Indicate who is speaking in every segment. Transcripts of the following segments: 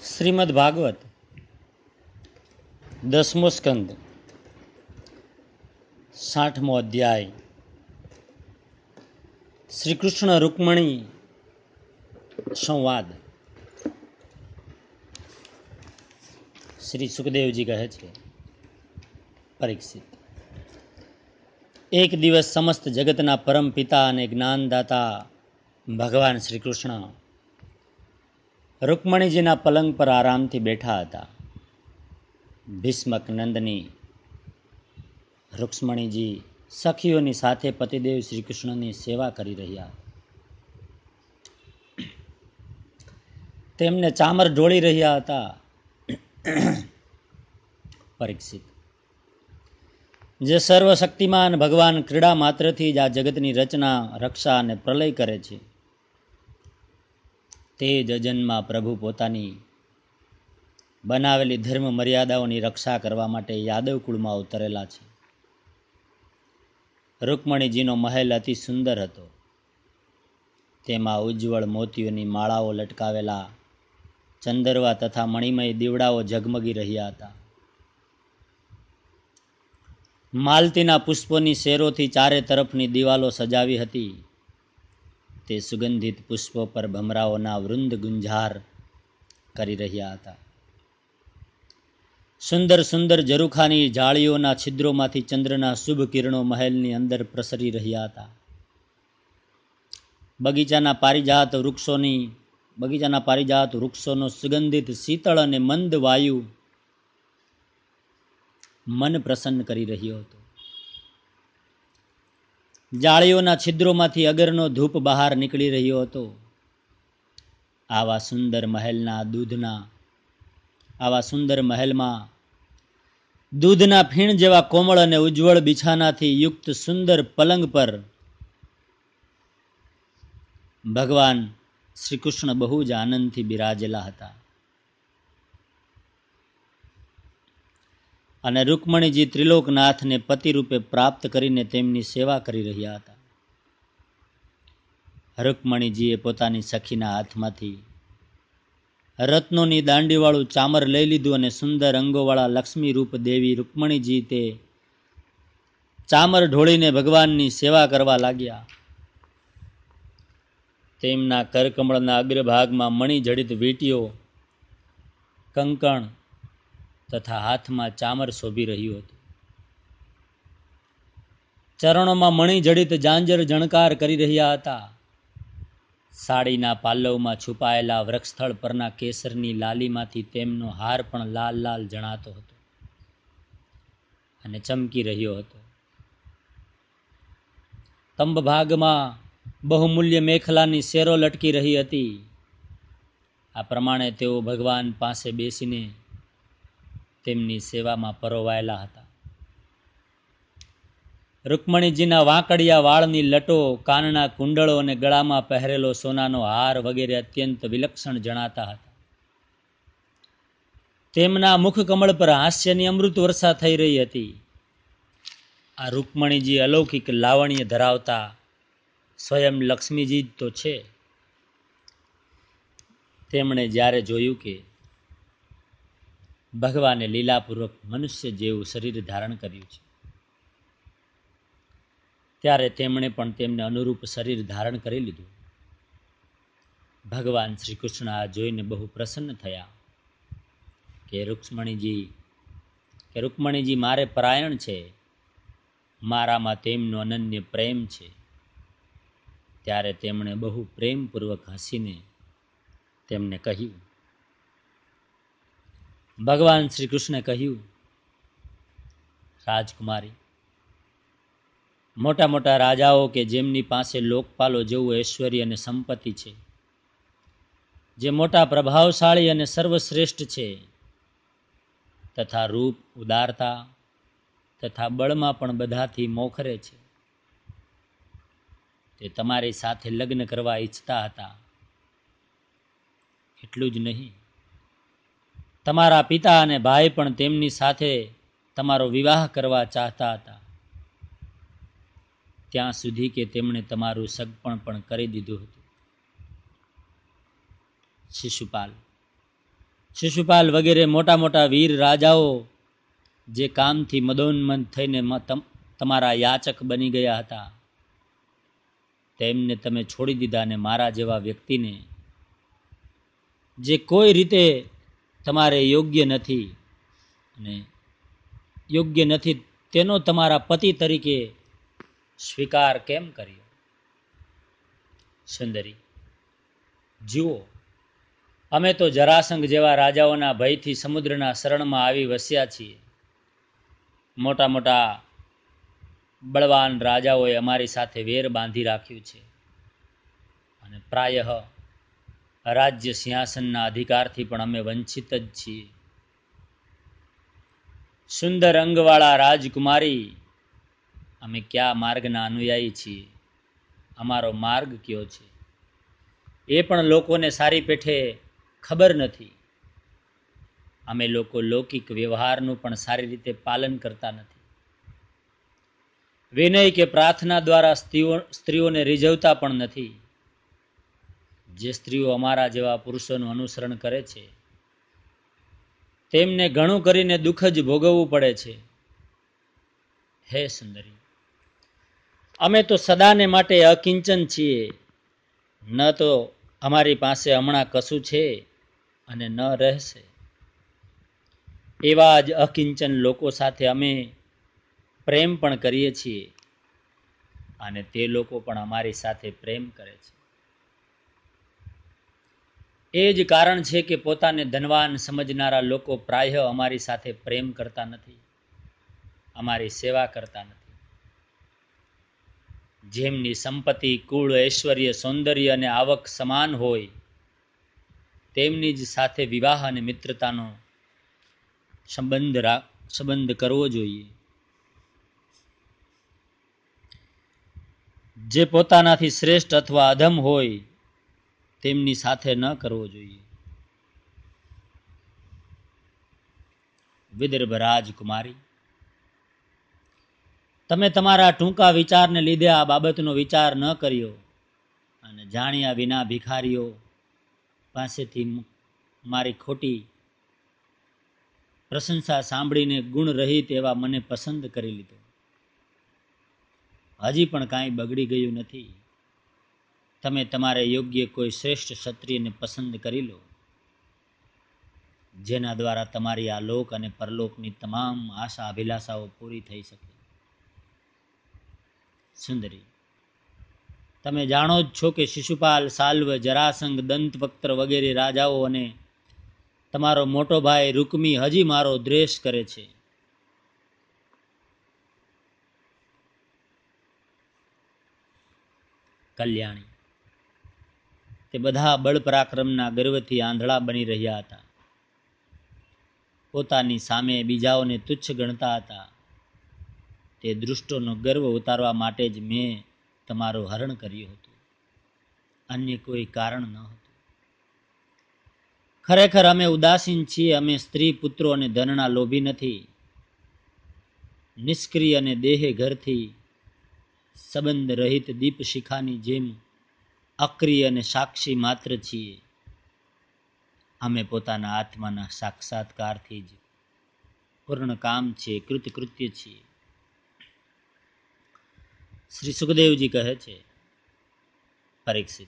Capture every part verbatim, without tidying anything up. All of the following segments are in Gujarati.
Speaker 1: શ્રીમદ ભાગવત દસમો સ્કંદ સાઠમો અધ્યાય. શ્રી કૃષ્ણ રૂકમણી સંવાદ. શ્રી સુખદેવજી કહે છે, પરીક્ષિત, એક દિવસ સમસ્ત જગતના પરમ પિતા અને જ્ઞાનદાતા ભગવાન શ્રી કૃષ્ણ રૂકમણીજીના પલંગ પર આરામથી બેઠા હતા. ભીષ્મક નંદની રૂક્ષ્મણીજી સખીઓની સાથે પતિદેવ શ્રી કૃષ્ણની સેવા કરી રહ્યા. તેમને ચામર ઢોળી રહ્યા હતા. પરીક્ષિત, જે સર્વશક્તિમાન ભગવાન ક્રીડા માત્રથી જ આ જગતની રચના, રક્ષા અને પ્રલય કરે છે, તે જ અજન્મા પ્રભુ પોતાની બનાવેલી ધર્મ મર્યાદાઓની રક્ષા કરવા માટે યાદવ કુળમાં અવતરેલા છે. રૂકમણીજીનો મહેલ અતિ સુંદર હતો. તેમાં ઉજ્જવળ મોતીઓની માળાઓ લટકાવેલા ચંદરવા તથા મણિમય દીવડાઓ ઝગમગી રહ્યા હતા. માલતીના પુષ્પોની શેરોથી ચારે તરફની દિવાલો સજાવી હતી. તે સુગંધિત પુષ્પો પર ભમરાઓના વૃંદ ગુંજાર કરી રહ્યા હતા. સુંદર સુંદર ઝરૂખાની જાળીઓના છિદ્રોમાંથી ચંદ્રના શુભ કિરણો મહેલની અંદર પ્રસરી રહ્યા હતા. બગીચાના પારિજાત વૃક્ષોની બગીચાના પારિજાત વૃક્ષોનો સુગંધિત શીતળ અને મંદ વાયુ મન પ્રસન્ન કરી રહ્યો હતો. જાળીઓના છિદ્રોમાંથી અગરનો ધૂપ બહાર નીકળી રહ્યો હતો. આવા સુંદર મહેલના દૂધના આવા સુંદર મહેલમાં દૂધના ફીણ જેવા કોમળ અને ઉજ્જવળ બિછાનાથી યુક્ત સુંદર પલંગ પર ભગવાન શ્રી કૃષ્ણ બહુ જ આનંદથી બિરાજેલા હતા. અને રૂકમણીજી ત્રિલોકનાથને પતિ રૂપે પ્રાપ્ત કરીને તેમની સેવા કરી રહ્યા હતા. રૂકમણીજીએ પોતાની સખીના હાથમાંથી રત્નોની દાંડીવાળું ચામર લઈ લીધું અને સુંદર અંગોવાળા લક્ષ્મી રૂપ દેવી રૂકમણીજી તે ચામર ઢોળીને ભગવાનની સેવા કરવા લાગ્યા. તેમના કરકમળના અગ્રભાગમાં મણિજડિત વીંટીઓ, કંકણ તથા હાથમાં ચામર શોભી રહ્યું હતું. ચરણોમાં મણિજડિત ઝાંઝર ઝણકાર કરી રહ્યા હતા. સાડીના પાલ્લવમાં છુપાયેલા વૃક્ષસ્થળ પરના કેસરની લાલીમાંથી તેમનો હાર પણ લાલ લાલ જણાતો હતો અને ચમકી રહ્યો હતો. તંબ ભાગમાં બહુમૂલ્ય મેખલાની શેરો લટકી રહી હતી. આ પ્રમાણે તેઓ ભગવાન પાસે બેસીને તેમની સેવામાં પરોવાયેલા હતા. રૂકમણીજીના વાંકડિયા વાળની લટો, કાનના કુંડળો અને ગળામાં પહેરેલો સોનાનો હાર વગેરે અત્યંત વિલક્ષણ જણાતા હતા. તેમના મુખ કમળ પર હાસ્યની અમૃત વર્ષા થઈ રહી હતી. આ રૂકમણીજી અલૌકિક લાવણ્ય ધરાવતા સ્વયં લક્ષ્મીજી જ તો છે. તેમણે જ્યારે જોયું કે ભગવાને લીલાપૂર્વક મનુષ્ય જેવું શરીર ધારણ કર્યું છે, ત્યારે તેમણે પણ તેમને અનુરૂપ શરીર ધારણ કરી લીધું. ભગવાન શ્રી કૃષ્ણ આ જોઈને બહુ પ્રસન્ન થયા કે રૂક્ષ્મણીજી કે રૂકમણીજી મારે પરાયણ છે, મારામાં તેમનો અનન્ય પ્રેમ છે. ત્યારે તેમણે બહુ પ્રેમપૂર્વક હસીને તેમને કહ્યું, ભગવાન શ્રી કૃષ્ણે કહ્યું, રાજકુમારી, મોટા મોટા રાજાઓ કે જેમની પાસે લોકપાલો જેવું ઐશ્વર્ય અને સંપત્તિ છે, જે મોટા પ્રભાવશાળી અને સર્વશ્રેષ્ઠ છે, તથા રૂપ, ઉદારતા તથા બળમાં પણ બધાથી મોખરે છે, તે તમારી સાથે લગ્ન કરવા ઈચ્છતા હતા. એટલું જ નહીં, તમારા પિતા અને ભાઈ પણ તેમની સાથે તમારો વિવાહ કરવા ચાહતા હતા, ત્યાં સુધી કે તેમણે તમારું સગપણ પણ કરી દીધું હતું. શિશુપાલ, શિશુપાલ વગેરે મોટા મોટા વીર રાજાઓ જે કામથી મદોન્મંત થઈને તમારા યાચક બની ગયા હતા, તેમને તમે છોડી દીધા અને મારા જેવા વ્યક્તિને, જે કોઈ રીતે તમારે યોગ્ય નથી અને યોગ્ય નથી તેનો તમારા પતિ તરીકે સ્વીકાર કેમ કર્યો? સુંદરી, જુઓ, અમે તો જરાસંઘ જેવા રાજાઓના ભયથી સમુદ્રના શરણમાં આવી વસ્યા છીએ. મોટા મોટા બળવાન રાજાઓએ અમારી સાથે વેર બાંધી રાખ્યું છે અને પ્રાયઃ રાજ્ય સિંહાસનના અધિકારથી પણ અમે વંચિત જ છીએ. સુંદર અંગવાળા રાજકુમારી, અમે કયા માર્ગના અનુયાયી છીએ? અમારો માર્ગ કયો છે એ પણ લોકોને સારી પેઠે ખબર નથી. અમે લોકો લૌકિક વ્યવહારનું પણ સારી રીતે પાલન કરતા નથી. વિનય કે પ્રાર્થના દ્વારા સ્ત્રીઓ સ્ત્રીઓને રીઝવતા પણ નથી. જે સ્ત્રીઓ અમારા જેવા પુરુષોનું અનુસરણ કરે છે તેમને ઘણું કરીને દુઃખ જ ભોગવવું પડે છે. હે સુંદરી, અમે તો સદાને માટે અકિંચન છીએ. ન તો અમારી પાસે હમણાં કશું છે અને ન રહેશે. એવા જ અકિંચન લોકો સાથે અમે પ્રેમ પણ કરીએ છીએ અને તે લોકો પણ અમારી સાથે પ્રેમ કરે છે. એ જ કારણ છે કે પોતાને ધનવાન સમજનારા લોકો પ્રાય અમારી સાથે પ્રેમ કરતા નથી, અમારી સેવા કરતા નથી. જેમની સંપત્તિ, કુળ, ઐશ્વર્ય, સૌંદર્ય અને આવક સમાન હોય તેમની જ સાથે વિવાહ અને મિત્રતાનો સંબંધ રાખ સંબંધ કરવો જોઈએ. જે પોતાનાથી શ્રેષ્ઠ અથવા અધમ હોય તેમની સાથે ન કરવો જોઈએ. વિદર્ભ રાજકુમારી, તમે તમારા ટૂંકા વિચારને લીધે આ બાબતનો વિચાર ન કર્યો અને જાણ્યા વિના ભિખારીઓ પાસેથી મારી ખોટી પ્રશંસા સાંભળીને ગુણ રહિત એવા મને પસંદ કરી લીધો. હજી પણ કાંઈ બગડી ગયું નથી. તમે તમારે યોગ્ય કોઈ શ્રેષ્ઠ ક્ષત્રિયને પસંદ કરી લો, જેના દ્વારા તમારી આ લોક અને પરલોકની તમામ આશા અભિલાષાઓ પૂરી થઈ શકે. સુંદરી, તમે જાણો જ છો કે શિશુપાલ, સાલ્વ, જરાસંઘ, દંતવક્ત્ર વગેરે રાજાઓ અને તમારો મોટો ભાઈ રૂકમી હજી મારો દ્વેષ કરે છે. કલ્યાણી, તે બધા બળ પરાક્રમના ગર્વથી આંધળા બની રહ્યા હતા. પોતાની સામે બીજાઓને તુચ્છ ગણતા હતા. તે દૃષ્ટોનો ગર્વ ઉતારવા માટે જ મેં તમારું હરણ કર્યું હતું, અન્ય કોઈ કારણ ન હતું. ખરેખર અમે ઉદાસીન છીએ. અમે સ્ત્રી, પુત્રો અને ધનના લોભી નથી. નિષ્ક્રિય અને દેહે ઘરથી સંબંધ રહિત દીપ શિખાની જેમ અક્રિય અને સાક્ષી માત્ર છીએ. અમે પોતાના આત્માના સાક્ષાત્કારથી જ પૂર્ણ કામ છીએ, કૃતકૃત્ય છીએ. શ્રી સુખદેવજી કહે છે, પરીક્ષિત,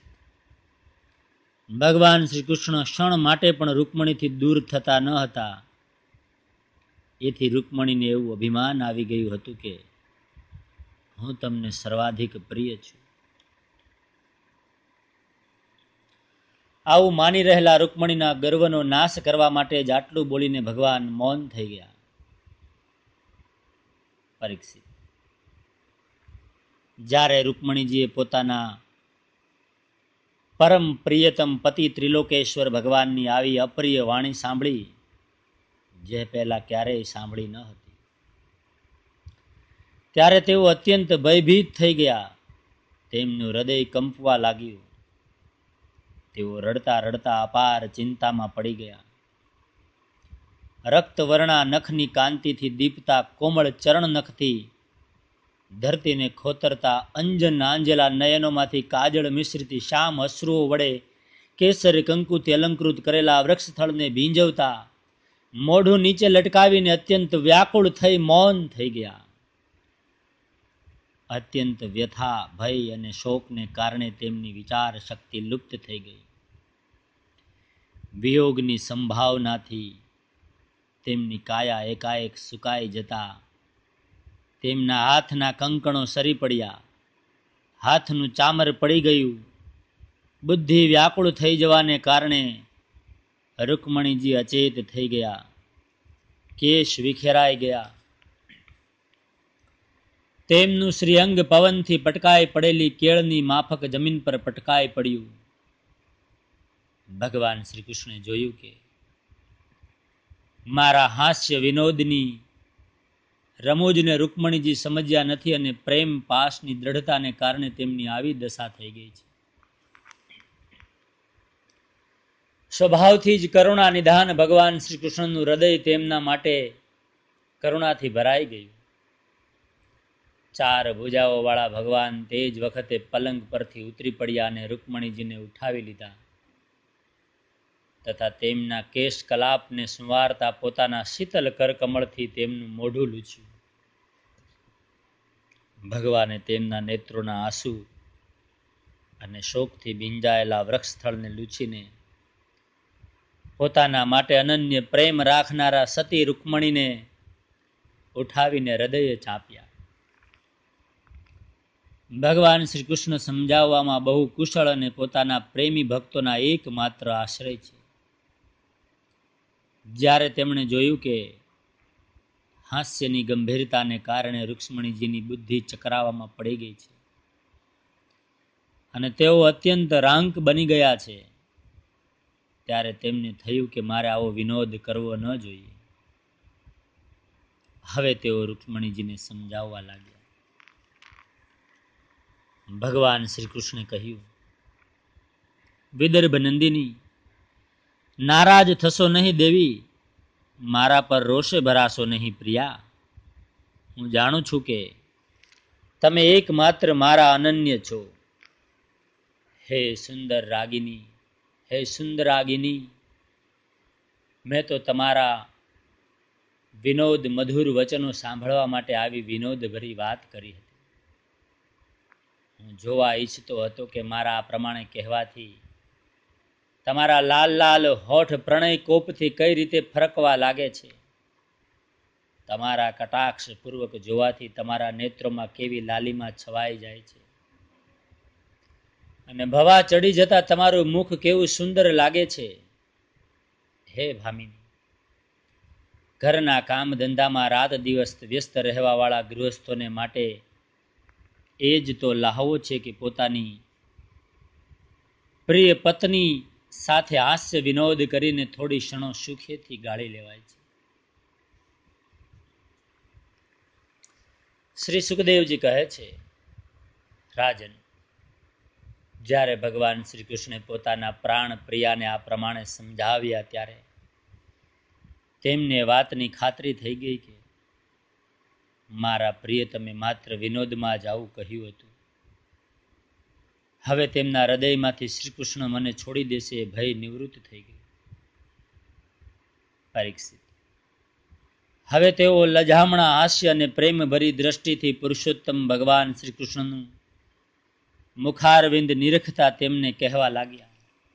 Speaker 1: ભગવાન શ્રી કૃષ્ણ ક્ષણ માટે પણ રૂકમણીથી દૂર થતા ન હતા. એથી રૂકમણીને એવું અભિમાન આવી ગયું હતું કે હું તમને સર્વાધિક પ્રિય છું. આવું માની રહેલા રૂકમણીના ગર્વનો નાશ કરવા માટે જ આટલું બોલીને ભગવાન મૌન થઈ ગયા. પરીક્ષિત, જ્યારે રૂકમણીજીએ પોતાના પરમ પ્રિયતમ પતિ ત્રિલોકેશ્વર ભગવાનની આવી અપ્રિય વાણી સાંભળી, જે પહેલા ક્યારેય સાંભળી ન હતી, ત્યારે તેઓ અત્યંત ભયભીત થઈ ગયા. તેમનું હૃદય કંપવા લાગ્યું. તેઓ રડતા રડતા અપાર ચિંતામાં પડી ગયા. રક્તવર્ણા નખની કાંતિથી દીપતા કોમળ ચરણ નખથી ધરતીને ખોતરતા અંજન આંજેલા નયનોમાંથી કાજળ મિશ્રિત શ્યામ અશ્રુઓ વડે કેસર કંકુથી અલંકૃત કરેલા વૃક્ષસ્થળને ભીંજવતા મોઢું નીચે લટકાવીને અત્યંત વ્યાકુળ થઈ મૌન થઈ ગયા. અત્યંત વ્યથા, ભય અને શોકને કારણે તેમની વિચાર શક્તિ લુપ્ત થઈ ગઈ. વિયોગની સંભાવનાથી તેમની કાયા એકાએક સુકાઈ જતા તેમના હાથના કંકણો સરી પડ્યા. હાથનું ચામર પડી ગયું. બુદ્ધિ વ્યાકુળ થઈ જવાને કારણે રૂકમણીજી અચેત થઈ ગયા. કેશ વિખેરાઈ ગયા. તેમનું શ્રીઅંગ પવનથી પટકાઈ પડેલી કેળની માફક જમીન પર પટકાઈ પડ્યું. ભગવાન શ્રી કૃષ્ણે જોયું કે મારા હાસ્ય વિનોદની રમૂજને રૂકમણીજી સમજ્યા નથી અને પ્રેમ પાશની દ્રઢતાને કારણે તેમની આવી દશા થઈ ગઈ છે. સ્વભાવથી જ કરુણા નિધાન ભગવાન શ્રી કૃષ્ણનું હૃદય તેમના માટે કરુણાથી ભરાઈ ગયું. ચાર ભુજાઓ વાળા ભગવાન તે જ વખતે પલંગ પરથી ઉતરી પડ્યા અને રૂકમણીજીને ઉઠાવી લીધા તથા તેમના કેશ કલાપને સંવારતા પોતાના શીતલ કરકમળથી તેમનું મોઢું લૂછ્યું. ભગવાને તેમના નેત્રોના આંસુ અને શોકથી ભીંજાયેલા વૃક્ષસ્થળને લૂછીને પોતાના માટે અનન્ય પ્રેમ રાખનારા સતી રૂકમણીને ઉઠાવીને હૃદયે ચાપ્યા. ભગવાન શ્રી કૃષ્ણ સમજાવવામાં બહુ કુશળ અને પોતાના પ્રેમી ભક્તોના એકમાત્ર આશ્રય છે. જ્યારે તેમણે જોયું કે હાસ્યની ગંભીરતાને કારણે રૂક્ષ્મણીજીની બુદ્ધિ ચકરાવામાં પડી ગઈ છે અને તેઓ અત્યંત રાંક બની ગયા છે, ત્યારે તેમને થયું કે મારે આવો વિનોદ કરવો ન જોઈએ. હવે તેઓ રૂક્ષ્મણીજીને સમજાવવા લાગ્યા. ભગવાન શ્રી કૃષ્ણે કહ્યું, વિદર્ભ નંદિની, નારાજ થશો નહીં દેવી, મારા પર રોષે ભરાશો નહીં પ્રિયા. હું જાણું છું કે તમે એકમાત્ર મારા અનન્ય છો. હે સુંદર રાગિની, હે સુંદર રાગિની, મેં તો તમારા વિનોદ મધુર વચનો સાંભળવા માટે આવી વિનોદ ભરી વાત કરી હતી. હું જોવા ઈચ્છતો હતો કે મારા આ પ્રમાણે કહેવાથી તમારા લાલ લાલ હોઠ પ્રણય કોપથી કઈ રીતે ફરકવા લાગે છે. તમારા કટાક્ષ પૂર્વક જોવાથી તમારા નેત્રોમાં કેવી લાલીમાં છવાઈ જાય છે અને ભવા ચડી જતા તમારું મુખ કેવું સુંદર લાગે છે. હે ભામિની, ઘરના કામ ધંધામાં રાત દિવસ વ્યસ્ત રહેવા વાળા ગૃહસ્થોને માટે એ જ તો લહાવો છે કે પોતાની પ્રિય પત્ની સાથે હાસ્ય વિનોદ કરીને થોડી ક્ષણો સુખેથી ગાળી લેવાય છે. શ્રી સુખદેવજી કહે છે, રાજન, જ્યારે ભગવાન શ્રી કૃષ્ણે પોતાના પ્રાણ પ્રિયાને આ પ્રમાણે સમજાવ્યા ત્યારે તેમને વાતની ખાતરી થઈ ગઈ કે મારા પ્રિયતમે માત્ર વિનોદમાં જ આવું કહ્યું હતું. હવે તેમના હૃદયમાંથી શ્રી કૃષ્ણ મને છોડી દેશે એ ભય નિવૃત્ત થઈ ગયું. પરીક્ષિત, હવે તેઓ લજામણા હાસ્ય અને પ્રેમ ભરી દ્રષ્ટિથી પુરુષોત્તમ ભગવાન શ્રી કૃષ્ણનું મુખારવિંદ નિરખતા તેમને કહેવા લાગ્યા.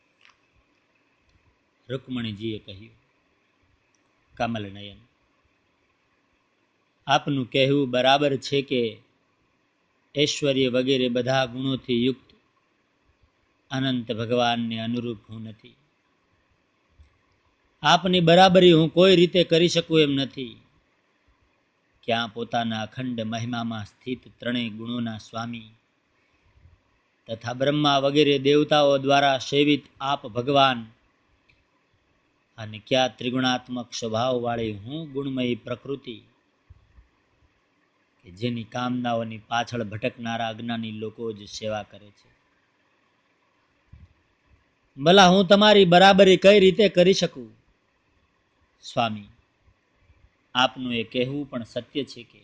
Speaker 1: રૂકમણીજીએ કહ્યું, કમલ નયન, આપનું કહેવું બરાબર છે કે ઐશ્વર્ય વગેરે બધા ગુણોથી યુક્ત અનંત ભગવાનને અનુરૂપ હું નથી. આપની બરાબરી હું કોઈ રીતે કરી શકું એમ નથી. ક્યાં પોતાના અખંડ મહિમામાં સ્થિત ત્રણેય ગુણોના સ્વામી તથા બ્રહ્મા વગેરે દેવતાઓ દ્વારા સેવિત આપ ભગવાન, અને ક્યાં ત્રિગુણાત્મક સ્વભાવ વાળી હું ગુણમયી પ્રકૃતિ કે જેની કામનાઓની પાછળ ભટકનારા અજ્ઞાની લોકો જ સેવા કરે છે. ભલા હું તમારી બરાબરી કઈ રીતે કરી શકું? સ્વામી, આપનું એ કહેવું પણ સત્ય છે કે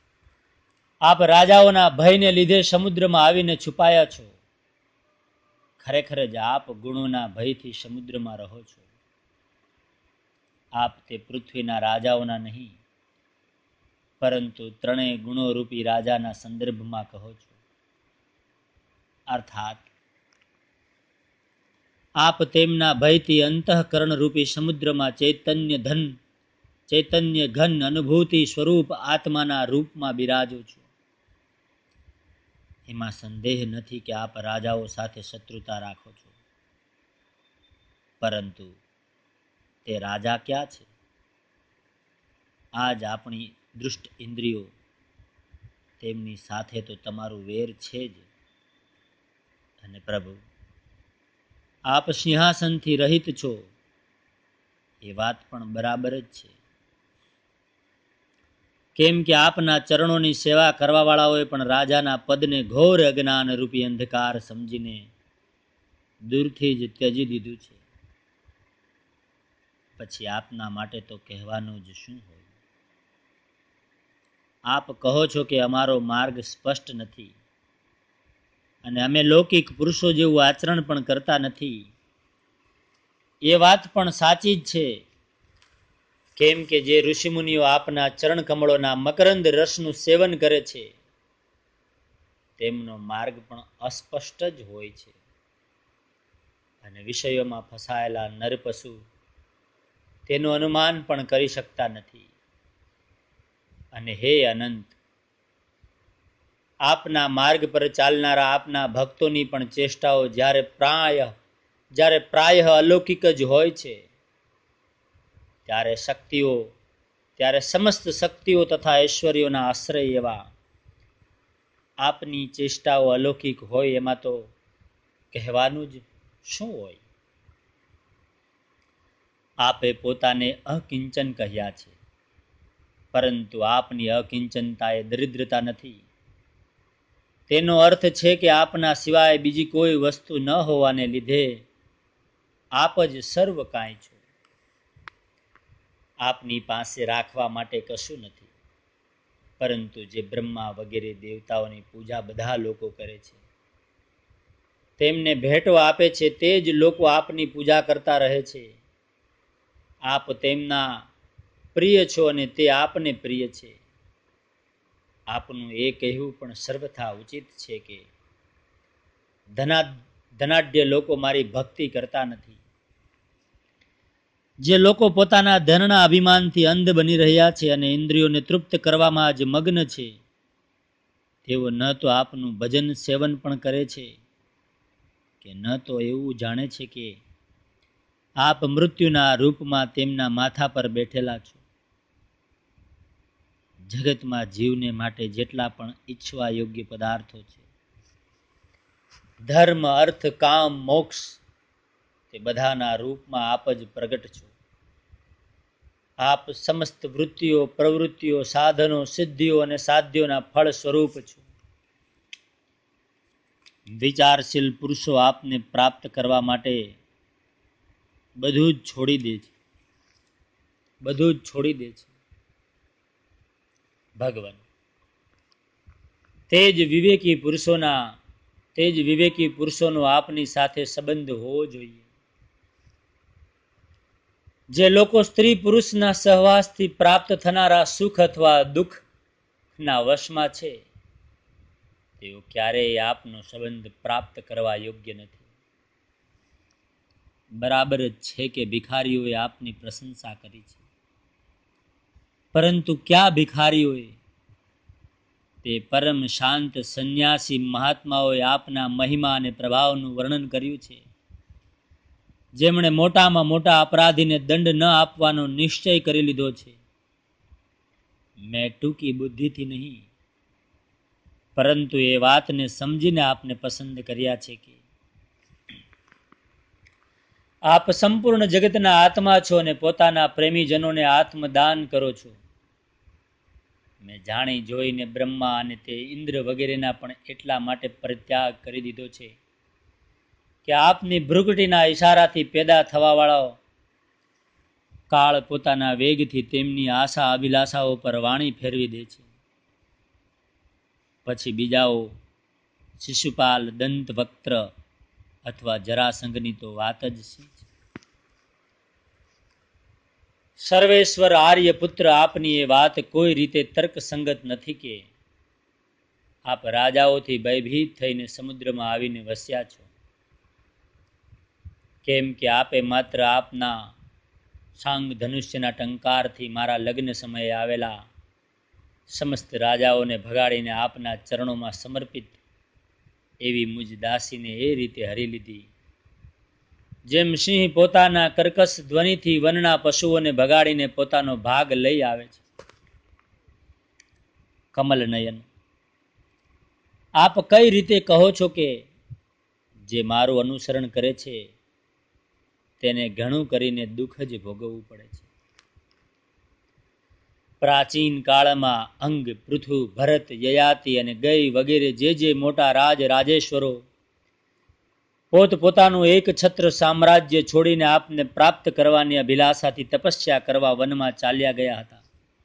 Speaker 1: આપ રાજાઓના ભયને લીધે સમુદ્રમાં આવીને છુપાયા છો. ખરેખર જ આપ ગુણોના ભયથી સમુદ્રમાં રહો છો. આપ તે પૃથ્વીના રાજાઓના નહીં, પરંતુ ત્રણેય ગુણોરૂપી રાજાના સંદર્ભમાં કહો છો. અર્થાત આપ તેમના ભયથી અંતઃકરણ રૂપી સમુદ્રમાં ચૈતન્ય ધન ચૈતન્ય ઘન અનુભૂતિ સ્વરૂપ આત્માના રૂપમાં બિરાજો છો. એમાં સંદેહ નથી કે આપ રાજાઓ સાથે શત્રુતા રાખો છો, પરંતુ તે રાજા ક્યાં છે? આજ આપણી દુષ્ટ ઇન્દ્રિયો, તેમની સાથે તો તમારું વેર છે જ. અને પ્રભુ, આપ સિંહાસનથી રહિત છો, એ વાત પણ બરાબર જ છે. કેમ કે આપના ચરણોની સેવા કરવા વાળાઓએ પણ રાજાના પદને ઘોર અજ્ઞાન રૂપી અંધકાર સમજીને દૂરથી જ ત્યજી દીધું છે. પછી આપના માટે તો કહેવાનું જ શું હોય? આપ કહો છો કે અમારો માર્ગ સ્પષ્ટ નથી અને અમે લૌકિક પુરુષો જેવું આચરણ પણ કરતા નથી. એ વાત પણ સાચી જ છે. કેમ કે જે ઋષિમુનિઓ આપના ચરણ કમળોના મકરંદ રસનું સેવન કરે છે, તેમનો માર્ગ પણ અસ્પષ્ટ જ હોય છે. અને વિષયોમાં ફસાયેલા નરપશુ તેનું અનુમાન પણ કરી શકતા નથી. અને હે અનંત, આપના માર્ગ પર ચાલનારા આપના ભક્તોની પણ ચેષ્ટાઓ જ્યારે પ્રાય જ્યારે પ્રાય અલૌકિક જ હોય છે, ત્યારે શક્તિઓ ત્યારે સમસ્ત શક્તિઓ તથા ઐશ્વર્યોના આશ્રય એવા આપની ચેષ્ટાઓ અલૌકિક હોય, એમાં તો કહેવાનું જ શું હોય? આપે પોતાને અકિંચન કહ્યા છે, પરંતુ આપની અકિંચનતા એ દરિદ્રતા નથી. તેનો અર્થ છે કે આપના સિવાય બીજી કોઈ વસ્તુ ન હોવાને લીધે આપ જ સર્વ કાંઈ છો. આપની પાસે રાખવા માટે કશું નથી, પરંતુ જે બ્રહ્મા વગેરે દેવતાઓની પૂજા બધા લોકો કરે છે, તેમને ભેટો આપે છે, તે જ લોકો આપની પૂજા કરતા રહે છે. આપ તેમના પ્રિય છો અને તે આપને પ્રિય છે. આપનું એ કહેવું પણ સર્વથા ઉચિત છે કે ધના ધનાઢ્ય લોકો મારી ભક્તિ કરતા નથી. જે લોકો પોતાના ધનના અભિમાનથી અંધ બની રહ્યા છે અને ઇન્દ્રિયોને તૃપ્ત કરવામાં જ મગ્ન છે, તેઓ ન તો આપનું ભજન સેવન પણ કરે છે, કે ન તો એવું જાણે છે કે આપ મૃત્યુના રૂપમાં તેમના માથા પર બેઠેલા છો. જગતમાં જીવને માટે જેટલા પણ ઈચ્છવા યોગ્ય પદાર્થો છે, ધર્મ, અર્થ, કામ, મોક્ષ, તે બધાના રૂપમાં આપ જ પ્રગટ છો. આપ સમસ્ત વૃત્તિઓ, પ્રવૃત્તિઓ, સાધનો, સિદ્ધિઓ અને સાધ્યોના ફળ સ્વરૂપ છો. વિચારશીલ પુરુષો આપને પ્રાપ્ત કરવા માટે બધું જ છોડી દે છે બધું જ છોડી દે છે ભગવાન, તે જ વિવેકી પુરુષોના તે જ વિવેકી પુરુષોનો આપની સાથે સંબંધ હોવો જોઈએ. જે લોકો સ્ત્રી પુરુષના સહવાસથી પ્રાપ્ત થનારા સુખ અથવા દુઃખના વશમાં છે, તેઓ ક્યારેય આપનો સંબંધ પ્રાપ્ત કરવા યોગ્ય નથી. બરાબર જ છે કે ભિખારીઓએ આપની પ્રશંસા કરી છે, પરંતુ ક્યાં ભિખારીઓએ? તે પરમ શાંત સંન્યાસી મહાત્માઓએ આપના મહિમા અને પ્રભાવનું વર્ણન કર્યું છે, જેમણે મોટામાં મોટા અપરાધીને દંડ ન આપવાનો નિશ્ચય કરી લીધો છે. મેં ટૂંકી બુદ્ધિથી નહીં, પરંતુ એ વાતને સમજીને આપને પસંદ કર્યા છે કે આપ સંપૂર્ણ જગતના આત્મા છો અને પોતાના પ્રેમીજનોને આત્મદાન કરો છો. મેં જાણી જોઈને બ્રહ્મા અને તે ઇન્દ્ર વગેરેના પણ એટલા માટે પરિત્યાગ કરી દીધો છે કે આપની ભ્રુકટીના ઈશારાથી પેદા થવા વાળાઓ કાળ પોતાના વેગથી તેમની આશા અભિલાષાઓ પર વાણી ફેરવી દે છે. પછી બીજાઓ શિશુપાલ, દંતવક્ત્ર, અથવા જરાસંઘની તો વાત જ છે. સર્વેશ્વર આર્ય પુત્ર આપની એ વાત કોઈ રીતે તર્કસંગત નથી કે આપ રાજાઓથી ભયભીત થઈને સમુદ્રમાં આવીને વસ્યા છો, કેમ કે આપે માત્ર આપના સાંગ ધનુષ્યના ટંકારથી મારા લગ્ન સમયે આવેલા સમસ્ત રાજાઓને ભગાડીને આપના ચરણોમાં સમર્પિત એવી મુજ દાસીને એ રીતે હરી લીધી, જેમ સિંહ પોતાના કર્કશ ધ્વનિથી વનના પશુઓને ભગાડીને પોતાનો ભાગ લઈ આવે છે. કમલ નયન, આપ કઈ રીતે કહો છો કે જે મારું અનુસરણ કરે છે તેને ઘણું કરીને દુઃખ જ ભોગવવું પડે છે. પ્રાચીન કાળમાં અંગ, પૃથુ, ભરત, યયાતિ અને ગઈ વગેરે જે જે મોટા રાજ રાજેશ્વરો પોત પોતાનું એક છત્ર સામ્રાજ્ય છોડીને આપને પ્રાપ્ત કરવાની અભિલાષાથી તપસ્યા કરવા વનમાં ચાલ્યા ગયા હતા,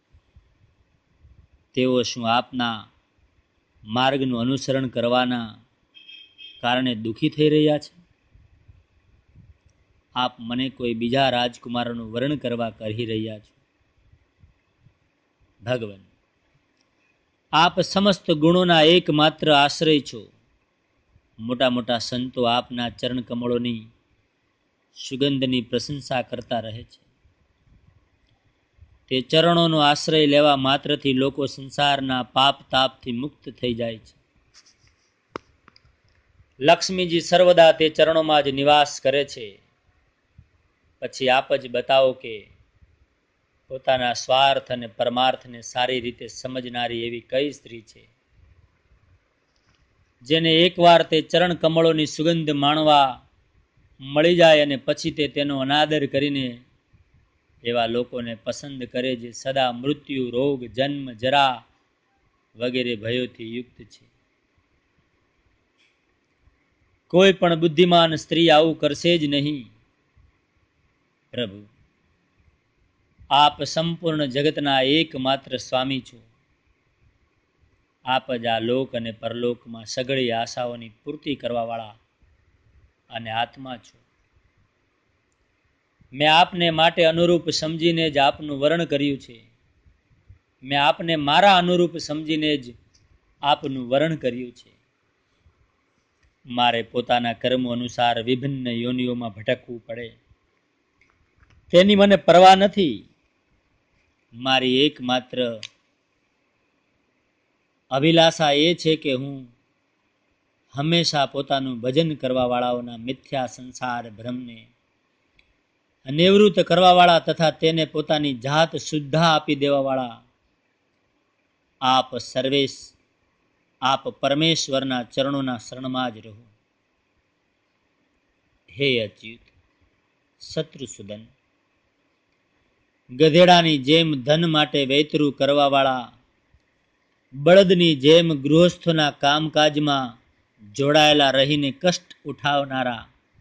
Speaker 1: તેઓ શું આપના માર્ગનું અનુસરણ કરવાના કારણે દુઃખી થઈ રહ્યા છે? આપ મને કોઈ બીજા રાજકુમારોનું વર્ણન કરવા કહી રહ્યા છો. ભગવાન, આપ સમસ્ત ગુણોના એકમાત્ર આશ્રય છો. મોટા મોટા સંતો આપના ચરણ કમળોની સુગંધની પ્રશંસા કરતા રહે છે. તે ચરણોનો આશ્રય લેવા માત્રથી લોકો સંસારના પાપ તાપથી મુક્ત થઈ જાય છે. લક્ષ્મીજી સર્વદા તે ચરણોમાં જ નિવાસ કરે છે. પછી આપ જ બતાવો કે પોતાના સ્વાર્થ અને પરમાર્થને સારી રીતે સમજનારી એવી કઈ સ્ત્રી છે જેને એકવાર તે ચરણ કમળોની સુગંધ માણવા મળી જાય અને પછી તે તેનો અનાદર કરીને એવા લોકોને પસંદ કરે જે સદા મૃત્યુ, રોગ, જન્મ, જરા વગેરે ભયોથી યુક્ત છે. કોઈ પણ બુદ્ધિમાન સ્ત્રી આવું કરશે જ નહીં. પ્રભુ, આપ સંપૂર્ણ જગતના એકમાત્ર સ્વામી છો. આપ જ આ લોક અને પરલોકમાં સઘળી આશાઓની પૂર્તિ કરવાવાળા અને આત્મા છો. મેં આપને માટે અનુરૂપ સમજીને જ આપનું વર્ણન કર્યું છે. મેં આપને મારા અનુરૂપ સમજીને જ આપનું વર્ણન કર્યું છે. મારે પોતાના કર્મો અનુસાર વિભિન્ન યોનિઓમાં ભટકવું પડે તેની મને પરવા નથી. મારી એકમાત્ર અભિલાષા એ છે કે હું હંમેશા પોતાનું ભજન કરવા વાળાઓના મિથ્યા સંસાર ભ્રમને નિવૃત્ત કરવા વાળા તથા તેને પોતાની જાત શુદ્ધા આપી દેવા વાળા આપ સર્વેશ આપ પરમેશ્વરના ચરણોના શરણમાં જ રહો. હે અચ્યુત, શત્રુસુદન, ગધેડાની જેમ ધન માટે વેતરું કરવા વાળા, બળદની જેમ ગૃહસ્થોના કામકાજમાં જોડાયેલા રહીને કષ્ટ ઉઠાવનારા,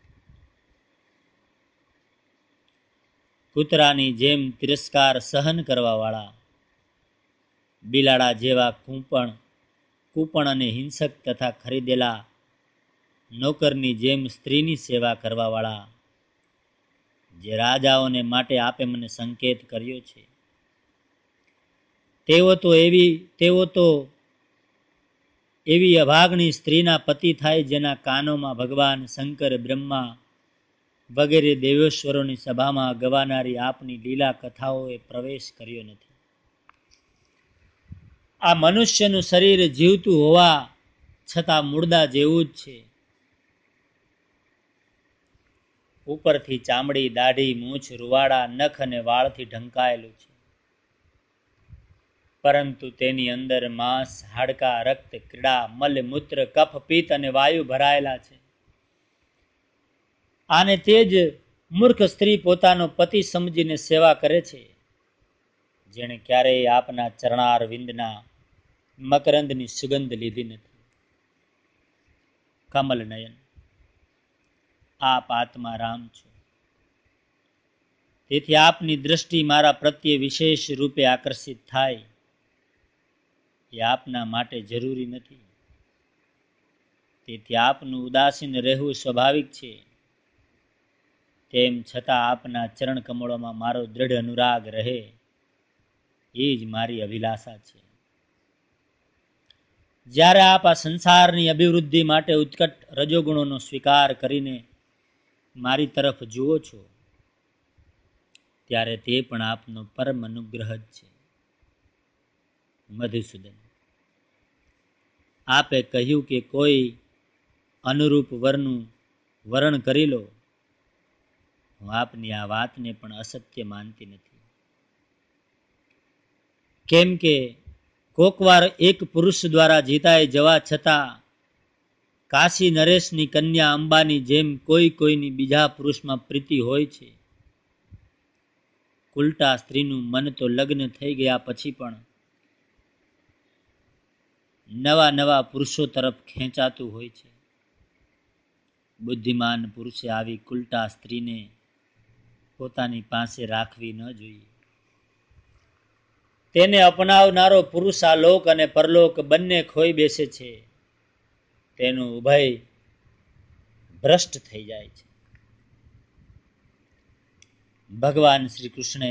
Speaker 1: કૂતરાની જેમ તિરસ્કાર સહન કરવા વાળા, બિલાડા જેવા કૂપણ કૂપણ અને હિંસક તથા ખરીદેલા નોકરની જેમ સ્ત્રીની સેવા કરવા વાળા, જે રાજાઓને માટે આપે મને સંકેત કર્યો છે, તેઓ તો એવી તેઓ તો એવી અભાગણી સ્ત્રીના પતિ થાય જેના કાનોમાં ભગવાન શંકર, બ્રહ્મા વગેરે દેવેશ્વરોની સભામાં ગવાનારી આપની લીલા કથાઓએ પ્રવેશ કર્યો નથી. આ મનુષ્યનું શરીર જીવતું હોવા છતાં મુર્દા જેવું જ છે. ઉપરથી ચામડી, દાઢી, મૂછ, રૂવાડા, નખ અને વાળથી ઢંકાયેલું છે, પરંતુ તેની અંદર માંસ, હાડકા, રક્ત, ક્રીડા, મલ, મૂત્ર, કફ, પિત્ત અને વાયુ ભરાયેલા છે. આને તે જ મૂર્ખ સ્ત્રી પોતાનો પતિ સમજીને સેવા કરે છે, જેણે ક્યારેય આપના ચરણાર વિંદના મકરંદની સુગંધ લીધી નથી. કમલ નયન, આપ આત્મા રામ છો, તેથી આપની દ્રષ્ટિ મારા પ્રત્યે વિશેષ રૂપે આકર્ષિત થાય એ આપના માટે જરૂરી નથી. તેથી આપનું ઉદાસીન રહેવું સ્વાભાવિક છે. તેમ છતાં આપના ચરણ કમળોમાં મારો દ્રઢ અનુરાગ રહે, એ જ મારી અભિલાષા છે. જ્યારે આપ આ સંસારની અભિવૃદ્ધિ માટે ઉત્કટ રજોગુણોનો સ્વીકાર કરીને મારી તરફ જુઓ છો, ત્યારે તે પણ આપનો પરમ અનુગ્રહ જ છે. મધુસૂદન, આપે કહ્યું કે કોઈ અનુરૂપ વરનું વરણ કરી લો. હું આપની આ વાતને પણ અસત્ય માનતી નથી. કેમ કે કોકવાર એક પુરુષ દ્વારા જીતાઈ જવા છતાં કાશી નરેશની કન્યા અંબાની જેમ કોઈ કોઈની બીજા પુરુષમાં પ્રીતિ હોય છે. કુલટા સ્ત્રીનું મન તો લગ્ન થઈ ગયા પછી પણ નવા નવા પુરુષો તરફ ખેંચાતું હોય છે. બુદ્ધિમાન પુરુષે આવી કુલટા સ્ત્રીને પોતાની પાસે રાખવી ન જોઈએ. તેને અપનાવનારો પુરુષ આ લોક અને પરલોક બંને ખોઈ બેસે છે. તેનું ઉભય ભ્રષ્ટ થઈ જાય છે. ભગવાન શ્રી કૃષ્ણે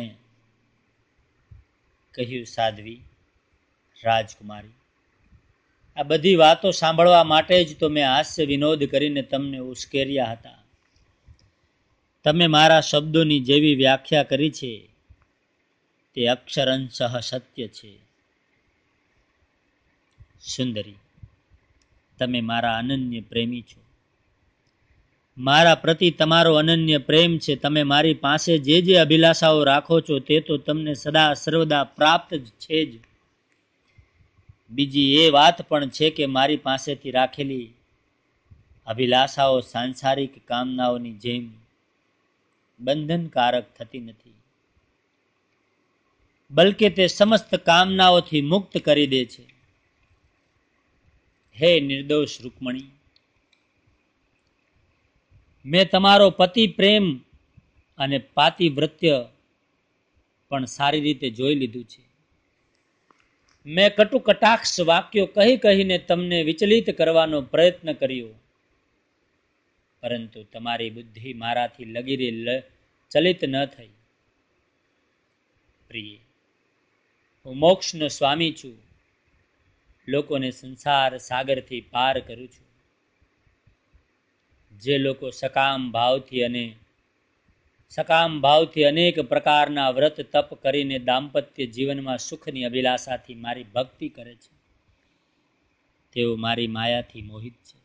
Speaker 1: કહ્યું, સાધ્વી રાજકુમારી, આ બધી વાતો સાંભળવા માટે જ તો મેં હાસ્ય વિનોદ કરીને તમને ઉશ્કેર્યા હતા. તમે મારા શબ્દોની જેવી વ્યાખ્યા કરી છે તે અક્ષરંશઃ સત્ય છે. સુંદરી, તમે મારા અનન્ય પ્રેમી છો. મારા પ્રતિ તમારો અનન્ય પ્રેમ છે. તમે મારી પાસે જે જે અભિલાષાઓ રાખો છો તે તો તમને સદા સર્વદા પ્રાપ્ત જ છે જ. બીજી એ વાત પણ છે કે મારી પાસેથી રાખેલી અભિલાષાઓ સાંસારિક કામનાઓની જેમ બંધનકારક થતી નથી, બલકે તે સમસ્ત કામનાઓથી મુક્ત કરી દે છે. હે નિર્દોષ રૂકમણી, મેં તમારો પતિ પ્રેમ અને પાતિવ્રત્ય પણ સારી રીતે જોઈ લીધું છે. મેં કટુ કટાક્ષ વાક્યો કહી કહીને તમને વિચલિત કરવાનો પ્રયત્ન કર્યો, પરંતુ તમારી બુદ્ધિ મારાથી લગીરે ચલિત ન થઈ. પ્રિય, હું મોક્ષનો સ્વામી છું. લોકોને સંસાર સાગરથી પાર કરું છું. જે લોકો સકામ ભાવથી અને સકામ ભાવથી અનેક પ્રકારના વ્રત તપ કરીને દાંપત્ય જીવનમાં સુખની અભિલાષાથી મારી ભક્તિ કરે છે, તેઓ મારી માયાથી મોહિત છે.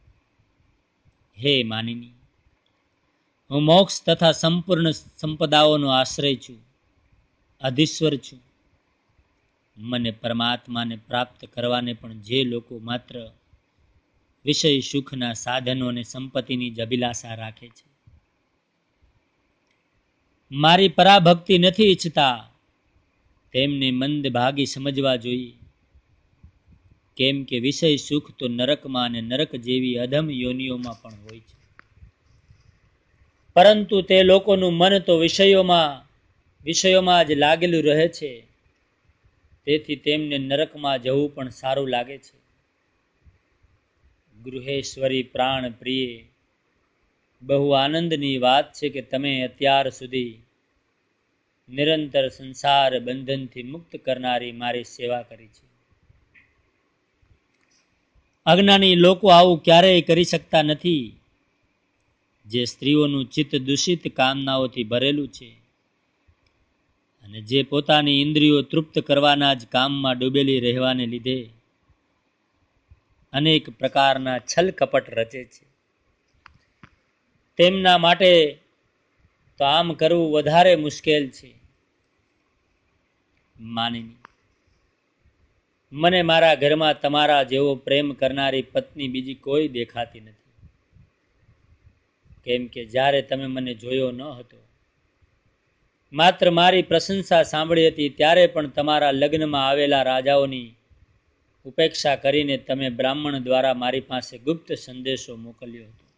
Speaker 1: હે માનિની, હું મોક્ષ તથા સંપૂર્ણ સંપદાઓનો આશ્રય છું, અધીશ્વર છું. મને પરમાત્માને પ્રાપ્ત કરવાને પણ જે લોકો માત્ર વિષય સુખના સાધનો અને સંપત્તિની જ અભિલાષા રાખે છે, મારી પરાભક્તિ નથી ઈચ્છતા, તેમને મંદ ભાગી સમજવા જોઈએ. કેમ કે વિષય સુખ તો નરકમાં અને નરક જેવી અધમ યોનિઓમાં પણ હોય છે. પરંતુ તે લોકોનું મન તો વિષયોમાં વિષયોમાં જ લાગેલું રહે છે. તેથી તેમને નરકમાં જવું પણ સારું લાગે છે. ગૃહેશ્વરી પ્રાણ પ્રિય, બહુ આનંદની વાત છે કે તમે અત્યાર સુધી નિરંતર સંસાર બંધનથી મુક્ત કરનારી મારી સેવા કરી છે. અજ્ઞાની લોકો આવું ક્યારેય કરી શકતા નથી. જે સ્ત્રીઓનું ચિત્ત દૂષિત કામનાઓથી ભરેલું છે અને જે પોતાની ઇન્દ્રિયો તૃપ્ત કરવાના જ કામમાં ડૂબેલી રહેવાને લીધે અનેક પ્રકારના છલ કપટ રચે છે, તેમના માટે તો આમ કરવું વધારે મુશ્કેલ છે. માનિની, મને મારા ઘરમાં તમારા જેવો પ્રેમ કરનારી પત્ની બીજી કોઈ દેખાતી નથી. કેમ કે જ્યારે તમે મને જોયો ન હતો, માત્ર મારી પ્રશંસા સાંભળી હતી, ત્યારે પણ તમારા લગ્નમાં આવેલા રાજાઓની ઉપેક્ષા કરીને તમે બ્રાહ્મણ દ્વારા મારી પાસે ગુપ્ત સંદેશો મોકલ્યો હતો.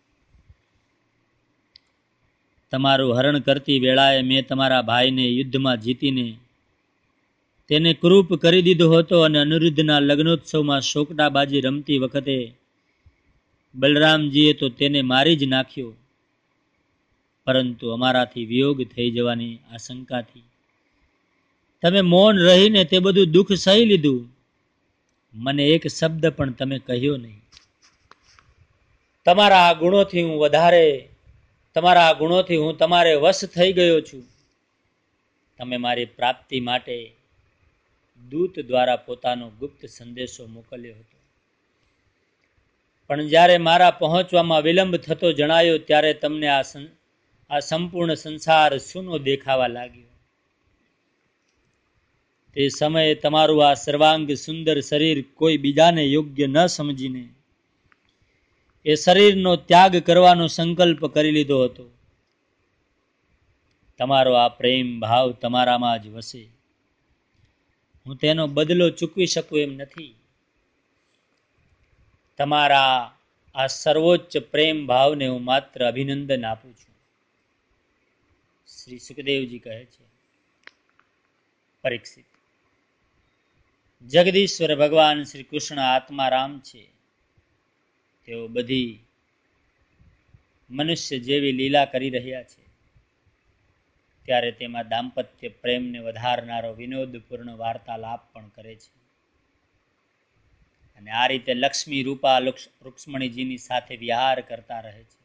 Speaker 1: તમારું હરણ કરતી વેળાએ મેં તમારા ભાઈને યુદ્ધમાં જીતીને તેને કૃપ કરી દીધો હતો અને અનિરુદ્ધના લગ્નોત્સવમાં શોકટાબાજી રમતી વખતે બલરામજીએ તો તેને મારી જ નાખ્યો, પરંતુ અમારાથી વિયોગ થઈ જવાની આશંકાથી તમે મૌન રહીને તે બધું દુઃખ સહી લીધું. મને એક શબ્દ પણ તમે કહ્યો નહીં. તમારા આ ગુણોથી હું વધારે તમારા આ ગુણોથી હું તમારે વશ થઈ ગયો છું. તમે મારી પ્રાપ્તિ માટે દૂત દ્વારા પોતાનો ગુપ્ત સંદેશો મોકલ્યો હતો, પણ જ્યારે મારા પહોંચવામાં વિલંબ થતો જણાયો ત્યારે તમને આ આ સંપૂર્ણ સંસાર સૂનો દેખાવા લાગ્યો. તે સમયે તમારું આ સર્વાંગ સુંદર શરીર કોઈ બીજાને યોગ્ય ન સમજીને એ શરીરનો ત્યાગ કરવાનો સંકલ્પ કરી લીધો હતો. તમારો આ પ્રેમ ભાવ તમારામાં જ વસે. હું તેનો બદલો ચૂકવી શકું એમ નથી. તમારા આ સર્વોચ્ચ પ્રેમ ભાવને હું માત્ર અભિનંદન આપું છું. શ્રી સુખદેવજી કહે છે, પરીક્ષિત, જગદીશ્વર ભગવાન શ્રી કૃષ્ણ આત્મારામ છે. તેઓ બધી મનુષ્ય જેવી લીલા કરી રહ્યા છે, ત્યારે તેમાં દાંપત્ય પ્રેમને વધારનારો વિનોદપૂર્ણ વાર્તાલાપ પણ કરે છે. અને આ રીતે લક્ષ્મી રૂપા રૂક્ષ્મણીજીની સાથે વિહાર કરતા રહે છે.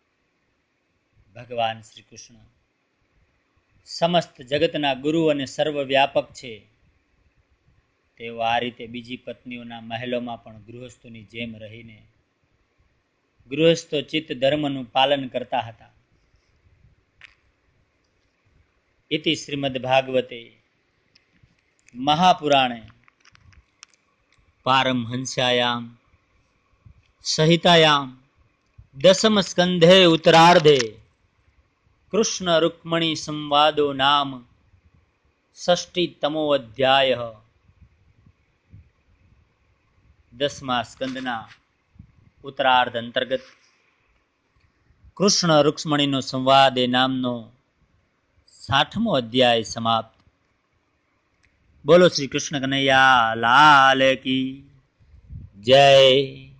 Speaker 1: ભગવાન શ્રી કૃષ્ણ સમસ્ત જગતના ગુરુ અને સર્વવ્યાપક છે. તેઓ આ રીતે બીજી પત્નીઓના મહેલોમાં પણ ગૃહસ્થોની જેમ રહીને ગૃહસ્થો ચિત્ત ધર્મનું પાલન કરતા હતા. ઇતિ શ્રીમદ ભાગવતે મહાપુરાણે પારમહંસ્યાયામ સહિતાયામ દસમ સ્કંધે ઉત્તરાર્ધે કૃષ્ણ રૂક્મણી સંવાદો નામ ષષ્ટિતમો અધ્યાય. દસમા સ્કંદના ઉત્તરાર્ધ અંતર્ગત કૃષ્ણ રૂક્ષ્મણીનો સંવાદ એ નામનો સાઠમો અધ્યાય સમાપ્ત. બોલો શ્રી કૃષ્ણ કનૈયા લાલ કી જય.